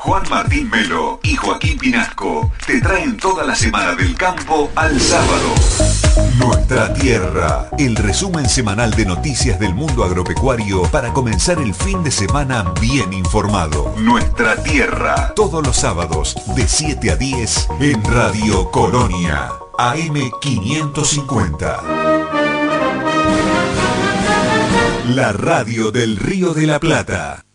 Juan Martín Melo y Joaquín Pinasco te traen toda la semana del campo al sábado. Nuestra Tierra, el resumen semanal de noticias del mundo agropecuario para comenzar el fin de semana bien informado. Nuestra Tierra, todos los sábados de 7 a 10 en Radio Colonia, AM 550. La radio del Río de la Plata.